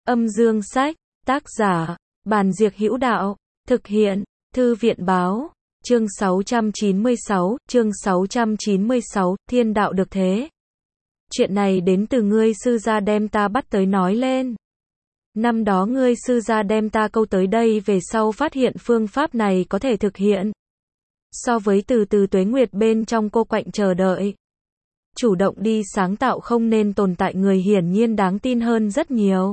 Âm dương sách, tác giả, Bàn Diệc Hữu Đạo, thực hiện, Thư viện báo, chương 696, Thiên đạo được thế. Chuyện này đến từ ngươi sư gia đem ta bắt tới nói lên. Năm đó ngươi sư gia đem ta câu tới đây về sau phát hiện phương pháp này có thể thực hiện. So với từ từ tuế nguyệt bên trong cô quạnh chờ đợi, chủ động đi sáng tạo không nên tồn tại người hiển nhiên đáng tin hơn rất nhiều.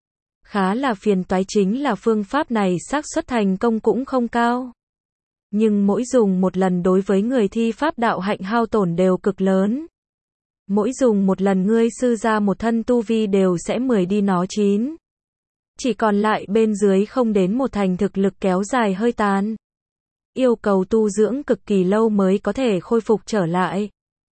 Khá là phiền toái chính là phương pháp này xác suất thành công cũng không cao. Nhưng mỗi dùng một lần đối với người thi pháp đạo hạnh hao tổn đều cực lớn. Mỗi dùng một lần ngươi sư ra một thân tu vi đều sẽ 10 đi nó 9. Chỉ còn lại bên dưới không đến một thành thực lực kéo dài hơi tàn. Yêu cầu tu dưỡng cực kỳ lâu mới có thể khôi phục trở lại.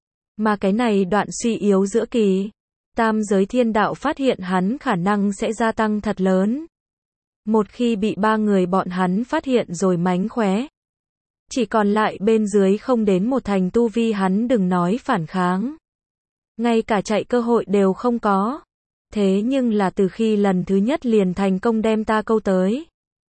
Mà cái này đoạn suy yếu giữa kỳ, tam giới thiên đạo phát hiện hắn khả năng sẽ gia tăng thật lớn. Một khi bị ba người bọn hắn phát hiện rồi mánh khóe, chỉ còn lại bên dưới không đến một thành tu vi hắn đừng nói phản kháng. Ngay cả chạy cơ hội đều không có. Thế nhưng là từ khi lần thứ nhất liền thành công đem ta câu tới.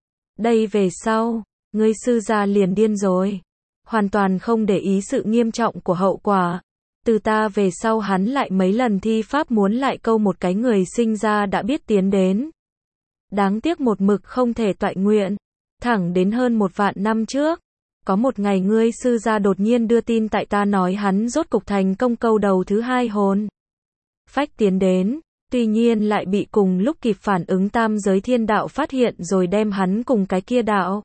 Đây về sau, ngươi sư gia liền điên rồi. Hoàn toàn không để ý sự nghiêm trọng của hậu quả. Từ ta về sau hắn lại mấy lần thi pháp muốn lại câu một cái người sinh ra đã biết tiến đến. Đáng tiếc một mực không thể toại nguyện. Thẳng đến hơn 1 vạn năm trước. Có một ngày ngươi sư gia đột nhiên đưa tin tại ta nói hắn rốt cục thành công câu đầu thứ 2 hồn phách tiến đến. Tuy nhiên lại bị cùng lúc kịp phản ứng tam giới thiên đạo phát hiện rồi đem hắn cùng cái kia đạo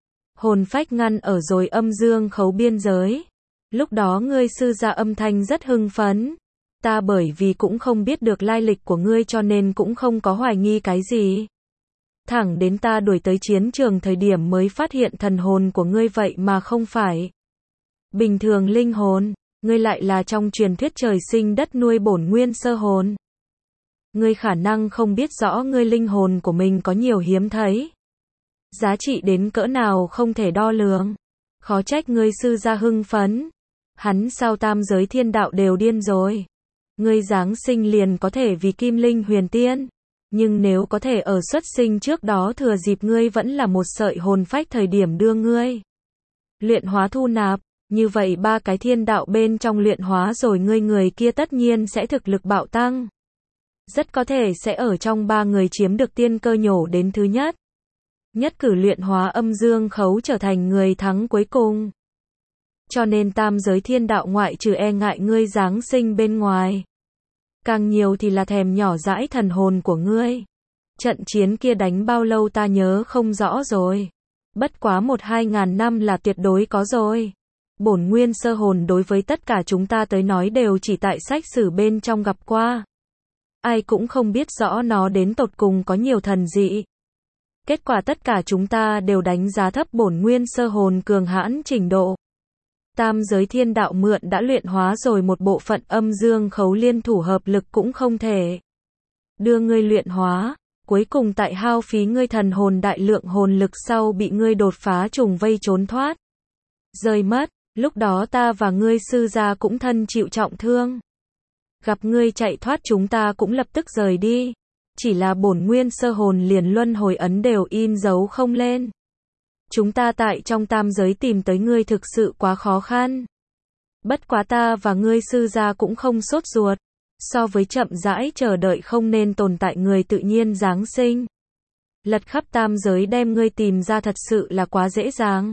hồn phách ngăn ở rồi âm dương khấu biên giới. Lúc đó ngươi sư gia âm thanh rất hưng phấn. Ta bởi vì cũng không biết được lai lịch của ngươi cho nên cũng không có hoài nghi cái gì. Thẳng đến ta đuổi tới chiến trường thời điểm mới phát hiện thần hồn của ngươi vậy mà không phải bình thường linh hồn, ngươi lại là trong truyền thuyết trời sinh đất nuôi bổn nguyên sơ hồn. Ngươi khả năng không biết rõ ngươi linh hồn của mình có nhiều hiếm thấy. Giá trị đến cỡ nào không thể đo lường. Khó trách ngươi sư gia hưng phấn. Hắn sao tam giới thiên đạo đều điên rồi. Ngươi giáng sinh liền có thể vì kim linh huyền tiên. Nhưng nếu có thể ở xuất sinh trước đó thừa dịp ngươi vẫn là một sợi hồn phách thời điểm đưa ngươi luyện hóa thu nạp, như vậy ba cái thiên đạo bên trong luyện hóa rồi ngươi người kia tất nhiên sẽ thực lực bạo tăng. Rất có thể sẽ ở trong 3 người chiếm được tiên cơ nhổ đến thứ nhất. Nhất cử luyện hóa âm dương khấu trở thành người thắng cuối cùng. Cho nên tam giới thiên đạo ngoại trừ e ngại ngươi giáng sinh bên ngoài. Càng nhiều thì là thèm nhỏ dãi thần hồn của ngươi. Trận chiến kia đánh bao lâu ta nhớ không rõ rồi. Bất quá 1-2 ngàn năm là tuyệt đối có rồi. Bổn nguyên sơ hồn đối với tất cả chúng ta tới nói đều chỉ tại sách sử bên trong gặp qua. Ai cũng không biết rõ nó đến tột cùng có nhiều thần dị. Kết quả tất cả chúng ta đều đánh giá thấp bổn nguyên sơ hồn cường hãn trình độ. Tam giới thiên đạo mượn đã luyện hóa rồi một bộ phận âm dương khấu liên thủ hợp lực cũng không thể đưa ngươi luyện hóa. Cuối cùng tại hao phí ngươi thần hồn đại lượng hồn lực sau bị ngươi đột phá trùng vây trốn thoát. Rơi mất, lúc đó ta và ngươi sư gia cũng thân chịu trọng thương. Gặp ngươi chạy thoát chúng ta cũng lập tức rời đi. Chỉ là bổn nguyên sơ hồn liền luân hồi ấn đều in dấu không lên. Chúng ta tại trong tam giới tìm tới ngươi thực sự quá khó khăn. Bất quá ta và ngươi sư gia cũng không sốt ruột. So với chậm rãi chờ đợi không nên tồn tại người tự nhiên giáng sinh. Lật khắp tam giới đem ngươi tìm ra thật sự là quá dễ dàng.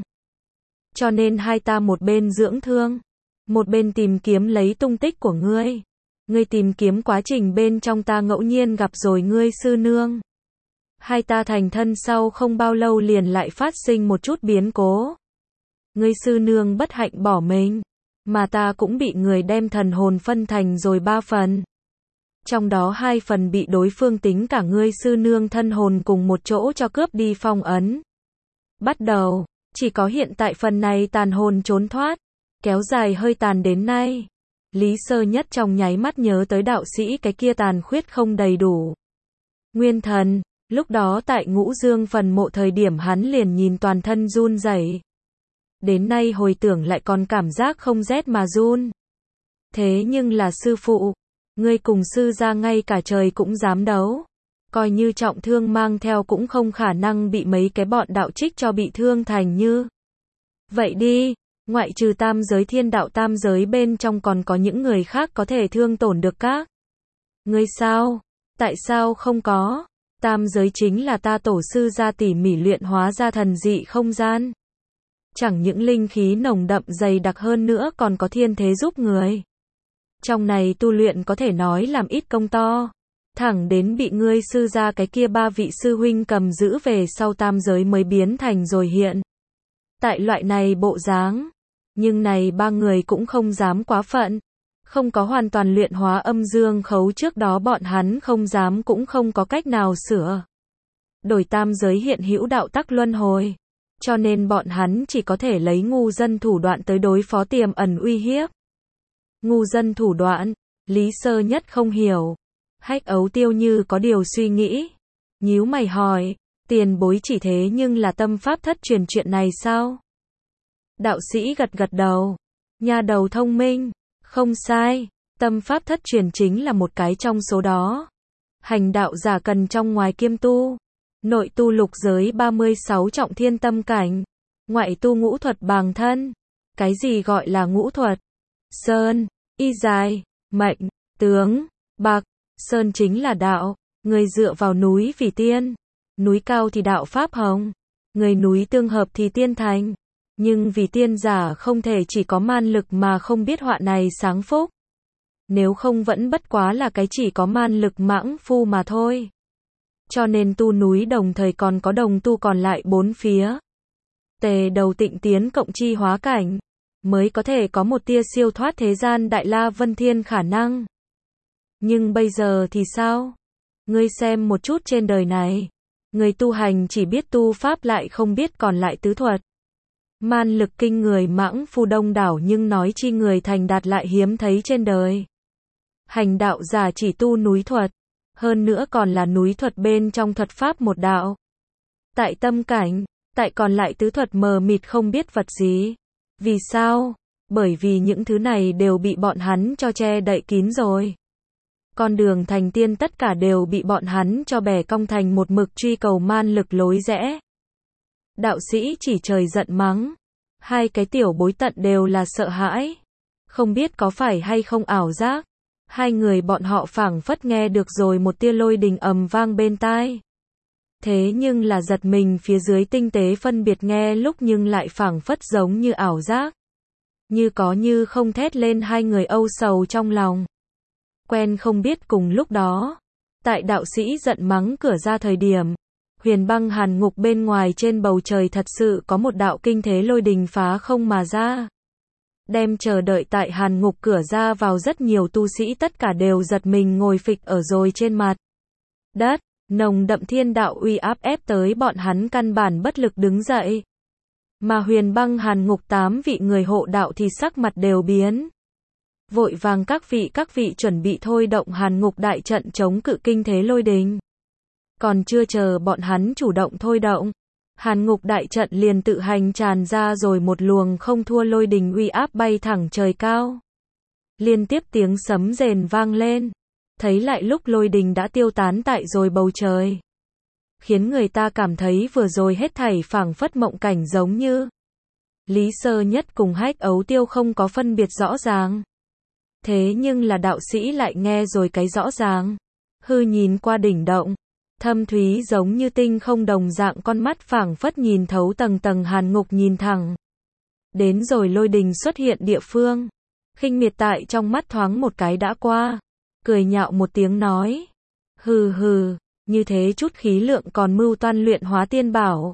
Cho nên hai ta một bên dưỡng thương, một bên tìm kiếm lấy tung tích của ngươi. Ngươi tìm kiếm quá trình bên trong ta ngẫu nhiên gặp rồi ngươi sư nương. Hai ta thành thân sau không bao lâu liền lại phát sinh một chút biến cố. Ngươi sư nương bất hạnh bỏ mình, mà ta cũng bị người đem thần hồn phân thành rồi 3 phần. Trong đó 2 phần bị đối phương tính cả ngươi sư nương thân hồn cùng một chỗ cho cướp đi phong ấn. Bắt đầu, chỉ có hiện tại phần này tàn hồn trốn thoát, kéo dài hơi tàn đến nay. Lý Sơ Nhất trong nháy mắt nhớ tới đạo sĩ cái kia tàn khuyết không đầy đủ. Nguyên thần, lúc đó tại Ngũ Dương phần mộ thời điểm hắn liền nhìn toàn thân run rẩy. Đến nay hồi tưởng lại còn cảm giác không rét mà run. Thế nhưng là sư phụ, ngươi cùng sư gia ngay cả trời cũng dám đấu. Coi như trọng thương mang theo cũng không khả năng bị mấy cái bọn đạo trích cho bị thương thành như vậy đi. Ngoại trừ tam giới thiên đạo tam giới bên trong còn có những người khác có thể thương tổn được các ngươi sao? Tại sao không có? Tam giới chính là ta tổ sư ra tỉ mỉ luyện hóa ra thần dị không gian. Chẳng những linh khí nồng đậm dày đặc hơn nữa còn có thiên thế giúp người. Trong này tu luyện có thể nói làm ít công to. Thẳng đến bị ngươi sư ra cái kia ba vị sư huynh cầm giữ về sau tam giới mới biến thành rồi hiện. Tại loại này bộ dáng. Nhưng này ba người cũng không dám quá phận. Không có hoàn toàn luyện hóa âm dương khấu trước đó bọn hắn không dám cũng không có cách nào sửa. Đổi tam giới hiện hữu đạo tắc luân hồi. Cho nên bọn hắn chỉ có thể lấy ngu dân thủ đoạn tới đối phó tiềm ẩn uy hiếp. Ngu dân thủ đoạn, Lý Sơ Nhất không hiểu. Hách Ấu Tiêu như có điều suy nghĩ. Nhíu mày hỏi, tiền bối chỉ thế nhưng là tâm pháp thất truyền chuyện này sao? Đạo sĩ gật gật đầu. Nha đầu thông minh, không sai, tâm pháp thất truyền chính là một cái trong số đó. Hành đạo giả cần trong ngoài kiêm tu. Nội tu lục giới 36 trọng thiên tâm cảnh. Ngoại tu ngũ thuật bàng thân. Cái gì gọi là ngũ thuật? Sơn, y dài, mệnh, tướng, bạc. Sơn chính là đạo. Người dựa vào núi vì tiên. Núi cao thì đạo pháp hồng. Người núi tương hợp thì tiên thành. Nhưng vì tiên giả không thể chỉ có man lực mà không biết họa này sáng phúc. Nếu không vẫn bất quá là cái chỉ có man lực mãng phu mà thôi. Cho nên tu núi đồng thời còn có đồng tu còn lại bốn phía. Tề đầu tịnh tiến cộng chi hóa cảnh. Mới có thể có một tia siêu thoát thế gian đại la vân thiên khả năng. Nhưng bây giờ thì sao? Ngươi xem một chút trên đời này. Người tu hành chỉ biết tu pháp lại không biết còn lại tứ thuật. Man lực kinh người mãng phu đông đảo nhưng nói chi người thành đạt lại hiếm thấy trên đời. Hành đạo giả chỉ tu núi thuật. Hơn nữa còn là núi thuật bên trong thuật pháp một đạo. Tại tâm cảnh, tại còn lại tứ thuật mờ mịt không biết vật gì. Vì sao? Bởi vì những thứ này đều bị bọn hắn cho che đậy kín rồi. Con đường thành tiên tất cả đều bị bọn hắn cho bẻ cong thành một mực truy cầu man lực lối rẽ. Đạo sĩ chỉ trời giận mắng. Hai cái tiểu bối tận đều là sợ hãi. Không biết có phải hay không ảo giác. Hai người bọn họ phảng phất nghe được rồi một tia lôi đình ầm vang bên tai. Thế nhưng là giật mình phía dưới tinh tế phân biệt nghe lúc nhưng lại phảng phất giống như ảo giác. Như có như không thét lên hai người âu sầu trong lòng. Quen không biết cùng lúc đó. Tại đạo sĩ giận mắng cửa ra thời điểm. Huyền băng hàn ngục bên ngoài trên bầu trời thật sự có một đạo kinh thế lôi đình phá không mà ra. Đem chờ đợi tại hàn ngục cửa ra vào rất nhiều tu sĩ tất cả đều giật mình ngồi phịch ở rồi trên mặt đất, nồng đậm thiên đạo uy áp ép tới bọn hắn căn bản bất lực đứng dậy. Mà huyền băng hàn ngục 8 vị người hộ đạo thì sắc mặt đều biến. Vội vàng các vị chuẩn bị thôi động hàn ngục đại trận chống cự kinh thế lôi đình. Còn chưa chờ bọn hắn chủ động thôi động. Hàn ngục đại trận liền tự hành tràn ra rồi một luồng không thua lôi đình uy áp bay thẳng trời cao. Liên tiếp tiếng sấm rền vang lên. Thấy lại lúc lôi đình đã tiêu tán tại rồi bầu trời. Khiến người ta cảm thấy vừa rồi hết thảy phảng phất mộng cảnh giống như. Lý Sơ Nhất cùng Hách Ấu Tiêu không có phân biệt rõ ràng. Thế nhưng là đạo sĩ lại nghe rồi cái rõ ràng. Hư nhìn qua đỉnh động. Thâm thúy giống như tinh không đồng dạng con mắt phảng phất nhìn thấu tầng tầng hàn ngục nhìn thẳng. Đến rồi lôi đình xuất hiện địa phương. Khinh miệt tại trong mắt thoáng một cái đã qua. Cười nhạo một tiếng nói. Hừ hừ, như thế chút khí lượng còn mưu toan luyện hóa tiên bảo.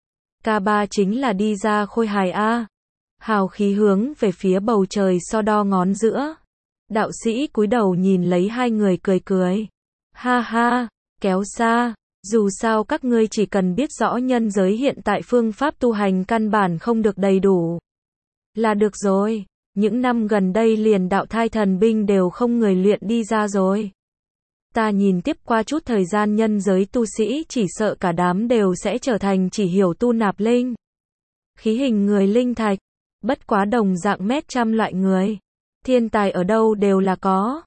K3 chính là đi ra khôi hài A. Hào khí hướng về phía bầu trời so đo ngón giữa. Đạo sĩ cúi đầu nhìn lấy hai người cười cười. Ha ha. Kéo xa, dù sao các ngươi chỉ cần biết rõ nhân giới hiện tại phương pháp tu hành căn bản không được đầy đủ. Là được rồi, những năm gần đây liền đạo thai thần binh đều không người luyện đi ra rồi. Ta nhìn tiếp qua chút thời gian nhân giới tu sĩ chỉ sợ cả đám đều sẽ trở thành chỉ hiểu tu nạp linh. Khí hình người linh thạch, bất quá đồng dạng mét trăm loại người. Thiên tài ở đâu đều là có.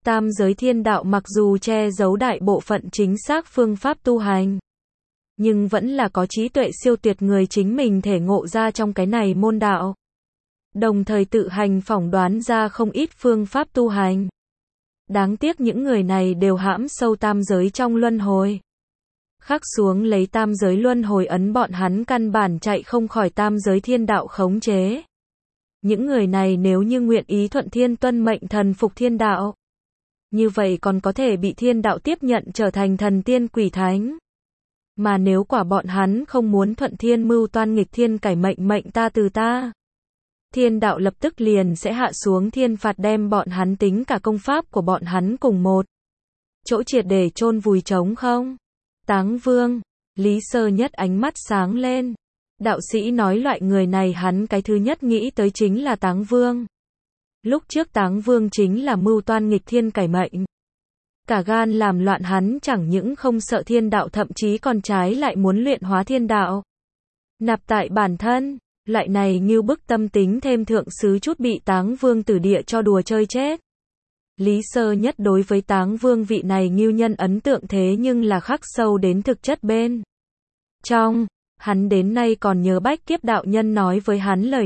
Tam giới thiên đạo mặc dù che giấu đại bộ phận chính xác phương pháp tu hành, nhưng vẫn là có trí tuệ siêu tuyệt người chính mình thể ngộ ra trong cái này môn đạo. Đồng thời tự hành phỏng đoán ra không ít phương pháp tu hành. Đáng tiếc những người này đều hãm sâu tam giới trong luân hồi. Khắc xuống lấy tam giới luân hồi ấn, bọn hắn căn bản chạy không khỏi tam giới thiên đạo khống chế. Những người này nếu như nguyện ý thuận thiên tuân mệnh thần phục thiên đạo, như vậy còn có thể bị thiên đạo tiếp nhận trở thành thần tiên quỷ thánh. Mà nếu quả bọn hắn không muốn thuận thiên mưu toan nghịch thiên cải mệnh mệnh ta từ ta, thiên đạo lập tức liền sẽ hạ xuống thiên phạt đem bọn hắn tính cả công pháp của bọn hắn cùng một chỗ triệt để chôn vùi trống không. Táng Vương, Lý Sơ Nhất ánh mắt sáng lên. Đạo sĩ nói loại người này hắn cái thứ nhất nghĩ tới chính là Táng Vương. Lúc trước Táng Vương chính là mưu toan nghịch thiên cải mệnh. Cả gan làm loạn, hắn chẳng những không sợ thiên đạo, thậm chí còn trái lại muốn luyện hóa thiên đạo, nạp tại bản thân. Loại này như bức tâm tính thêm thượng sứ chút bị Táng Vương tử địa cho đùa chơi chết. Lý Sơ Nhất đối với Táng Vương vị này ngưu nhân ấn tượng thế nhưng là khắc sâu đến thực chất bên trong. Hắn đến nay còn nhớ Bách Kiếp đạo nhân nói với hắn lời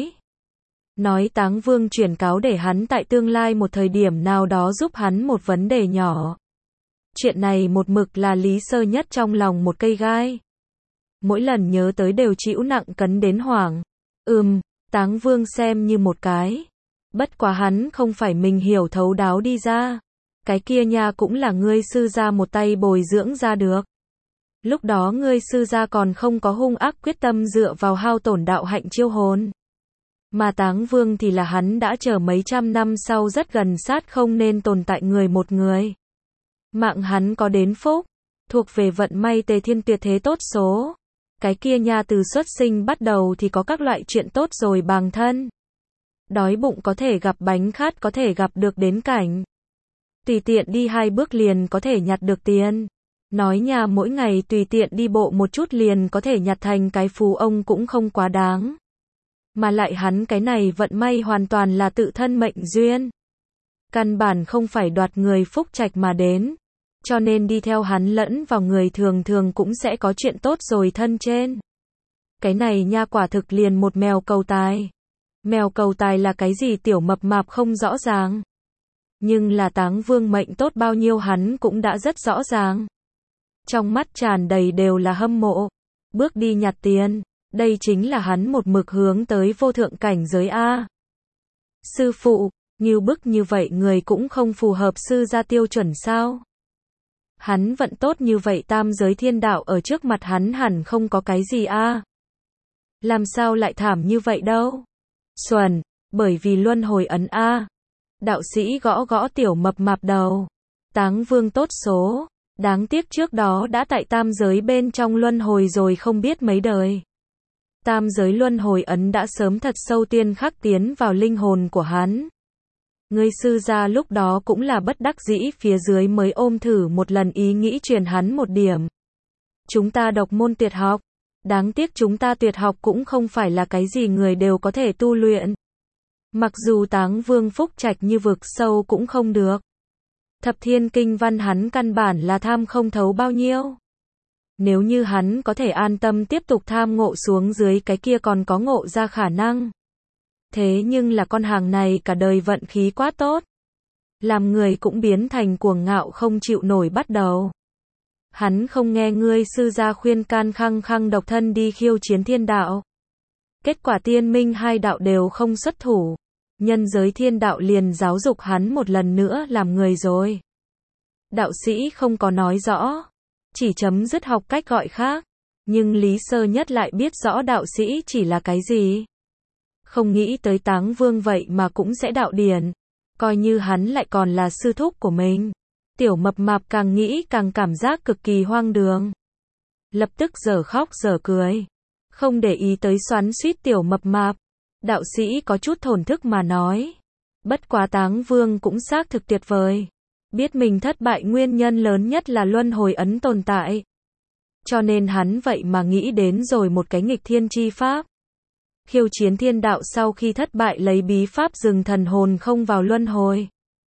nói Táng Vương truyền cáo để hắn tại tương lai một thời điểm nào đó giúp hắn một vấn đề nhỏ. Chuyện này một mực là Lý Sơ Nhất trong lòng một cây gai. Mỗi lần nhớ tới đều chịu nặng cấn đến hoảng. Táng Vương xem như một cái. Bất quá hắn không phải mình hiểu thấu đáo đi ra. Cái kia nha cũng là ngươi sư gia một tay bồi dưỡng ra được. Lúc đó ngươi sư gia còn không có hung ác quyết tâm dựa vào hao tổn đạo hạnh chiêu hồn. Mà Táng Vương thì là hắn đã chờ mấy trăm năm sau rất gần sát không nên tồn tại người một người. Mạng hắn có đến phúc, thuộc về vận may tề thiên tuyệt thế tốt số. Cái kia nha từ xuất sinh bắt đầu thì có các loại chuyện tốt rồi bằng thân. Đói bụng có thể gặp bánh, khát có thể gặp được đến cảnh. Tùy tiện đi 2 bước liền có thể nhặt được tiền. Nói nhà mỗi ngày tùy tiện đi bộ một chút liền có thể nhặt thành cái phú ông cũng không quá đáng. Mà lại hắn cái này vận may hoàn toàn là tự thân mệnh duyên. Căn bản không phải đoạt người phúc trạch mà đến. Cho nên đi theo hắn lẫn vào người thường thường cũng sẽ có chuyện tốt rồi thân trên. Cái này nha quả thực liền một mèo cầu tài. Mèo cầu tài là cái gì tiểu mập mạp không rõ ràng. Nhưng là Táng Vương mệnh tốt bao nhiêu hắn cũng đã rất rõ ràng. Trong mắt tràn đầy đều là hâm mộ. Bước đi nhặt tiền, đây chính là hắn một mực hướng tới vô thượng cảnh giới A. Sư phụ, như bức như vậy người cũng không phù hợp sư gia tiêu chuẩn sao? Hắn vận tốt như vậy, tam giới thiên đạo ở trước mặt hắn hẳn không có cái gì A. Làm sao lại thảm như vậy đâu? Xuẩn, bởi vì luân hồi ấn A. Đạo sĩ gõ gõ tiểu mập mạp đầu. Táng Vương tốt số. Đáng tiếc trước đó đã tại tam giới bên trong luân hồi rồi không biết mấy đời. Tam giới luân hồi ấn đã sớm thật sâu tiên khắc tiến vào linh hồn của hắn. Ngươi sư gia lúc đó cũng là bất đắc dĩ phía dưới mới ôm thử một lần ý nghĩ truyền hắn một điểm. Chúng ta độc môn tuyệt học. Đáng tiếc chúng ta tuyệt học cũng không phải là cái gì người đều có thể tu luyện. Mặc dù Táng Vương phúc trạch như vực sâu cũng không được. Thập thiên kinh văn hắn căn bản là tham không thấu bao nhiêu. Nếu như hắn có thể an tâm tiếp tục tham ngộ xuống dưới, cái kia còn có ngộ ra khả năng. Thế nhưng là con hàng này cả đời vận khí quá tốt. Làm người cũng biến thành cuồng ngạo không chịu nổi bắt đầu. Hắn không nghe ngươi sư gia khuyên can, khăng khăng độc thân đi khiêu chiến thiên đạo. Kết quả tiên minh 2 đạo đều không xuất thủ. Nhân giới thiên đạo liền giáo dục hắn một lần nữa làm người rồi. Đạo sĩ không có nói rõ, chỉ chấm dứt học cách gọi khác. Nhưng Lý Sơ Nhất lại biết rõ đạo sĩ chỉ là cái gì. Không nghĩ tới Táng Vương vậy mà cũng sẽ đạo điển. Coi như hắn lại còn là sư thúc của mình. Tiểu mập mạp càng nghĩ càng cảm giác cực kỳ hoang đường. Lập tức dở khóc dở cười. Không để ý tới xoắn xuýt tiểu mập mạp. Đạo sĩ có chút thổn thức mà nói. Bất quá Táng Vương cũng xác thực tuyệt vời. Biết mình thất bại nguyên nhân lớn nhất là luân hồi ấn tồn tại. Cho nên hắn vậy mà nghĩ đến rồi một cái nghịch thiên chi pháp. Khiêu chiến thiên đạo sau khi thất bại lấy bí pháp dừng thần hồn không vào luân hồi.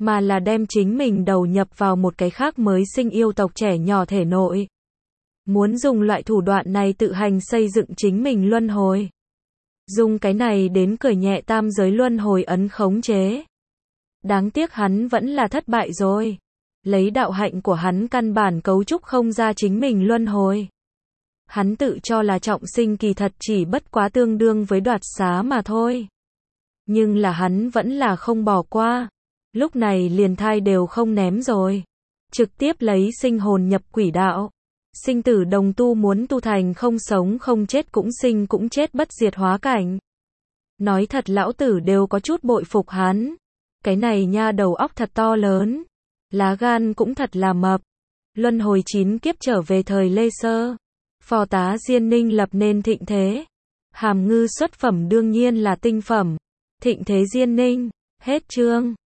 mà là đem chính mình đầu nhập vào một cái khác mới sinh yêu tộc trẻ nhỏ thể nội. Muốn dùng loại thủ đoạn này tự hành xây dựng chính mình luân hồi. Dùng cái này đến cởi nhẹ tam giới luân hồi ấn khống chế. Đáng tiếc hắn vẫn là thất bại rồi. Lấy đạo hạnh của hắn căn bản cấu trúc không ra chính mình luân hồi. Hắn tự cho là trọng sinh kỳ thật chỉ bất quá tương đương với đoạt xá mà thôi. Nhưng là hắn vẫn là không bỏ qua. Lúc này liền thai đều không ném rồi. Trực tiếp lấy sinh hồn nhập quỷ đạo. Sinh tử đồng tu, muốn tu thành không sống không chết cũng sinh cũng chết bất diệt hóa cảnh. Nói thật lão tử đều có chút bội phục hắn. Cái này nha đầu óc thật to lớn. Lá gan cũng thật là mập. Luân hồi 9 kiếp trở về thời Lê Sơ. Phò tá Diên Ninh lập nên thịnh thế. Hàm Ngư xuất phẩm đương nhiên là tinh phẩm. Thịnh thế Diên Ninh. Hết chương.